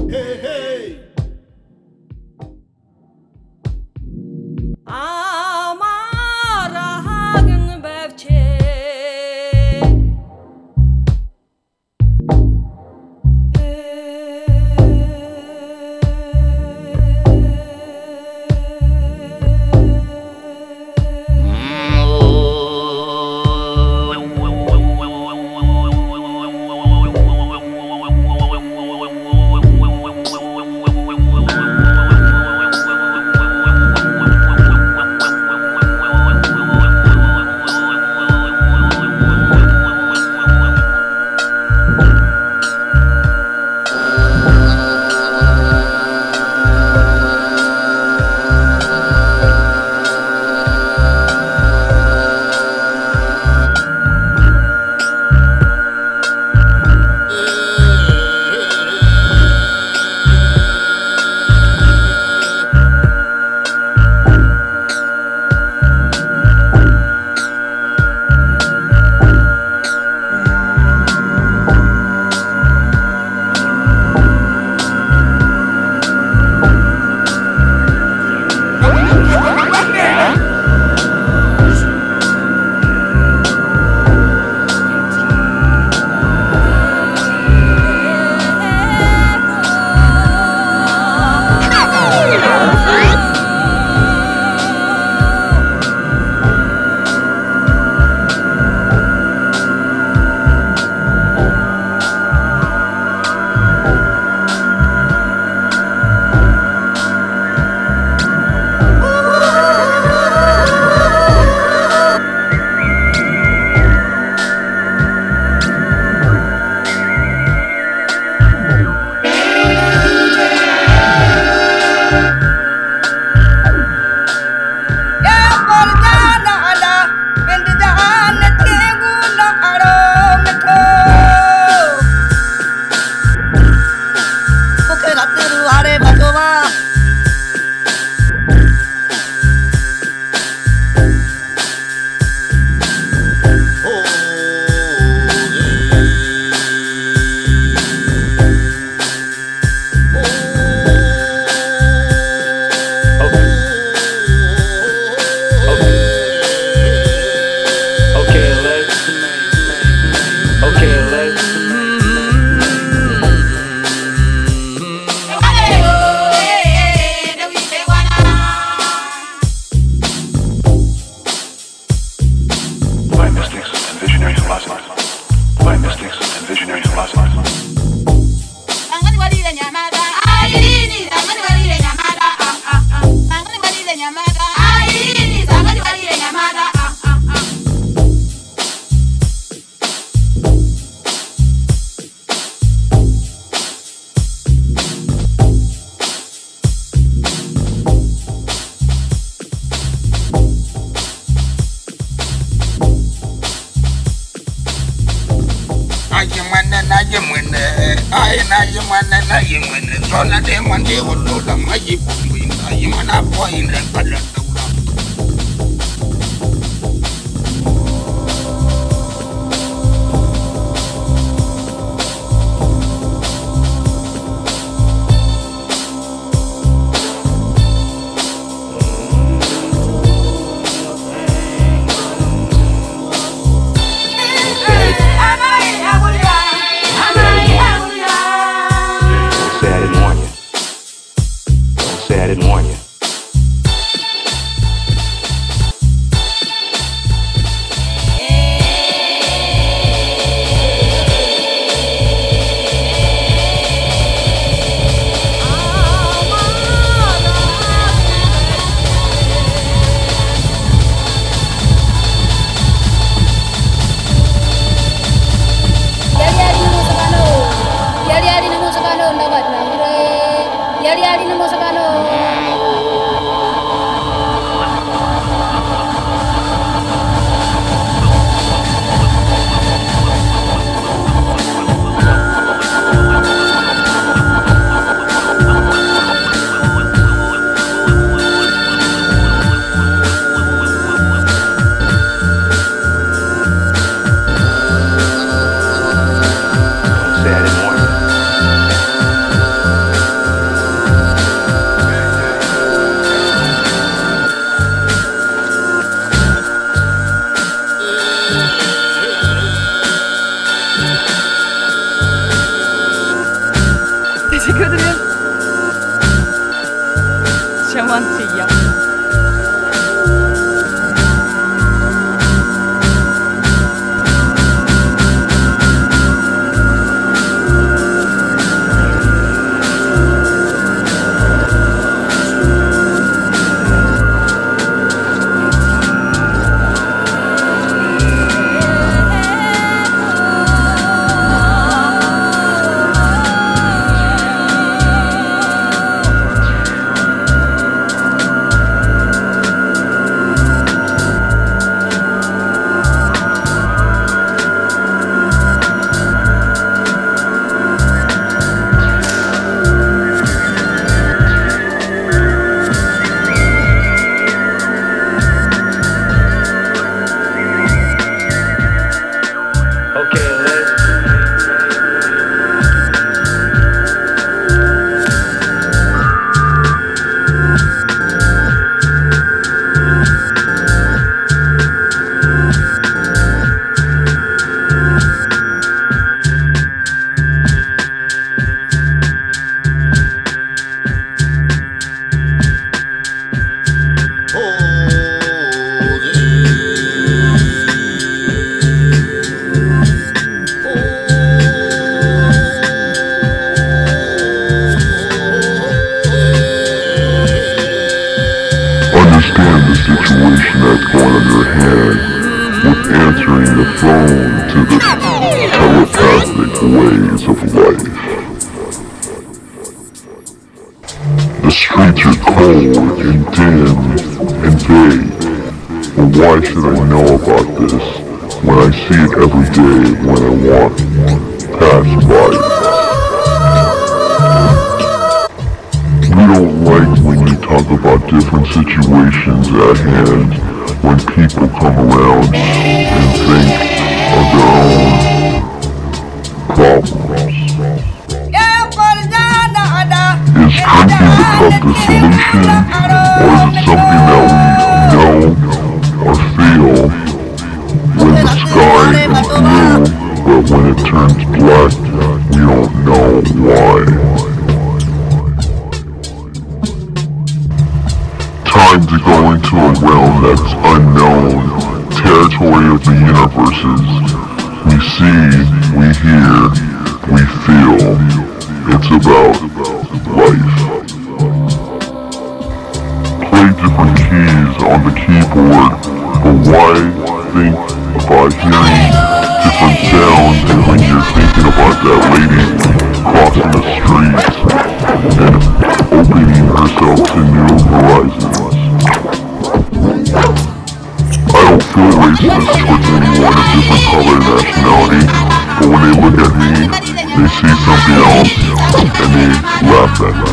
Hey, hey. Амарахагн бавчээ Say I didn't warn you. hand with answering the phone to the telepathic ways of life. The streets are cold and dim and vague, but why should I know about this when I see it every day when I walk past by it? We don't like when you talk about different situations at hand when people come around and think of their own problems. Is drinking the cup the solution, or is it something that we know or feel when the sky is blue, but when it turns black, we don't know why? Time to go into a realm that's unknown, territory of the universes. We see, we hear, we feel. It's about life. Play different keys on the keyboard, but why think about hearing different sounds when you're thinking about that lady crossing the streets and opening herself to new horizons? I don't feel racist towards anyone of different color and nationality, but when they look at me, they see something else and they laugh at me.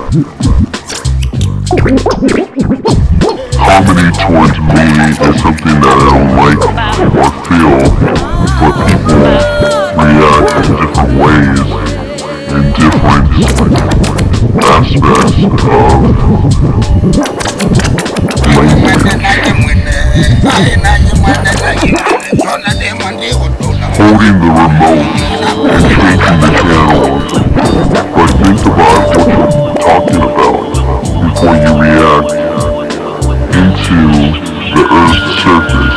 Comedy towards me is something that I don't like or feel, but people react in different ways in different aspects of holding the remote and changing the channels, but think about what you're talking about before you react into the Earth's surface.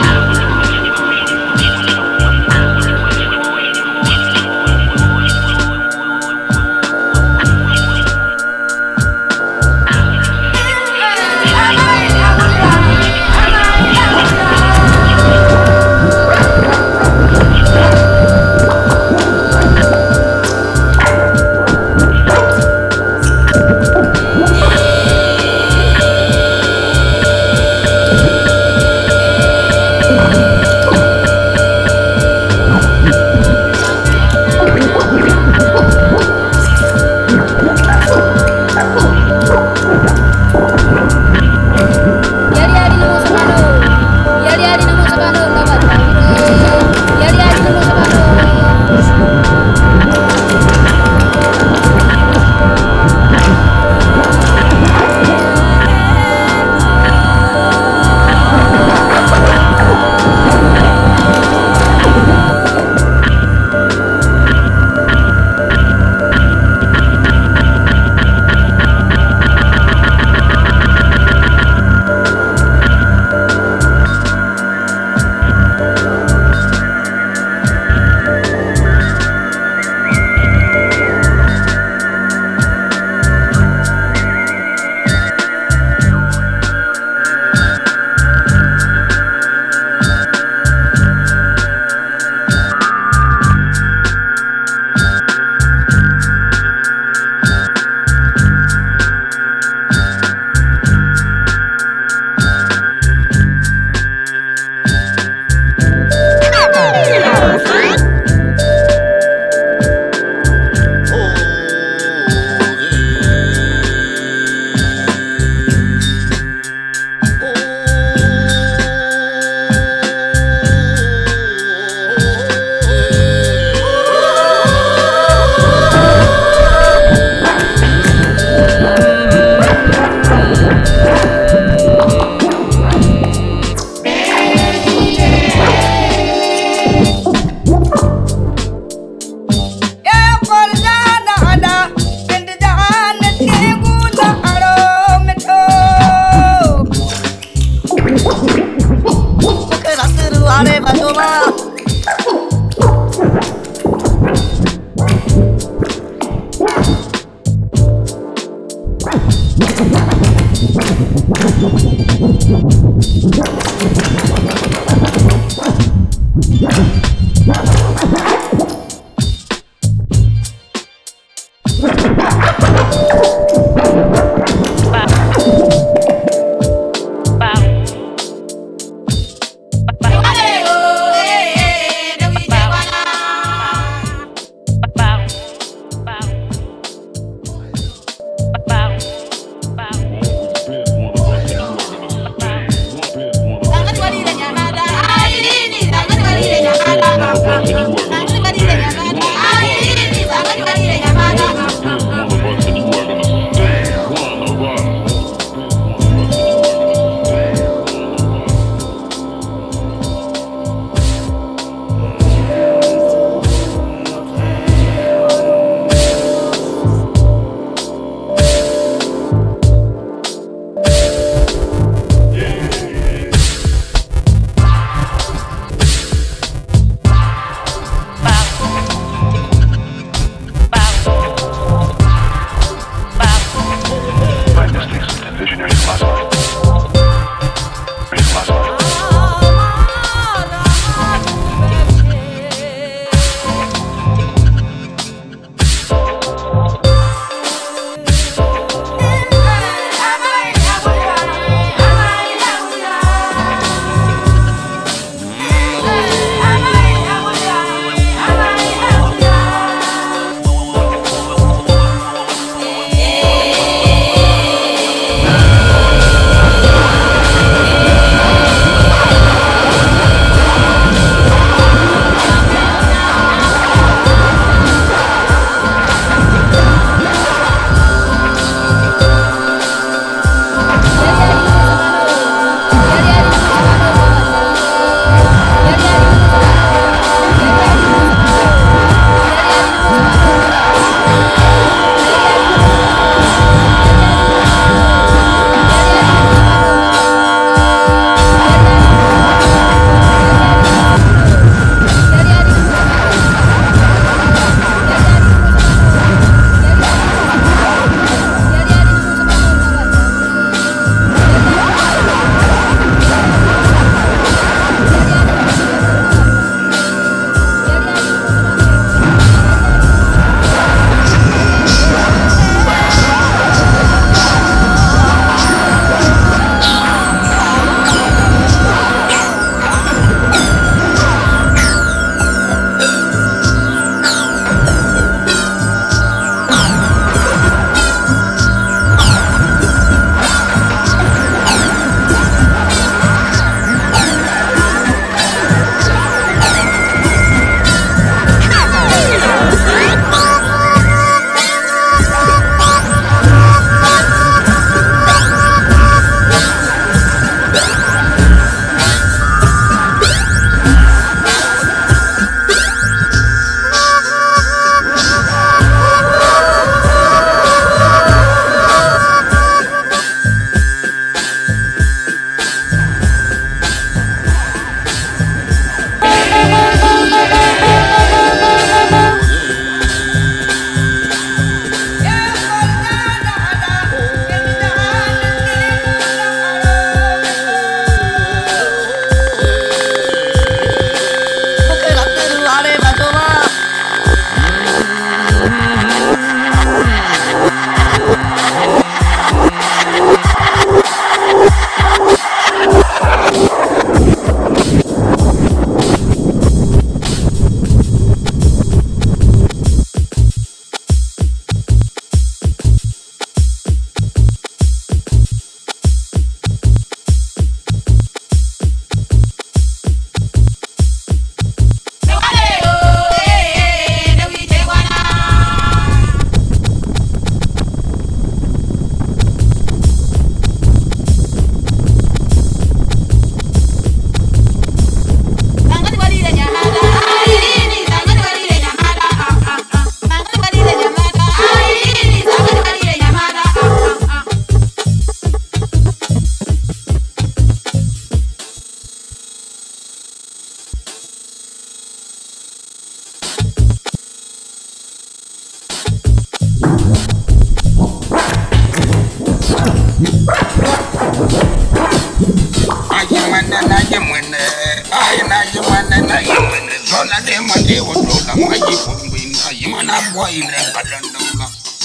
Zola de mande wotola maji kumbi na yimana boy ne kalanda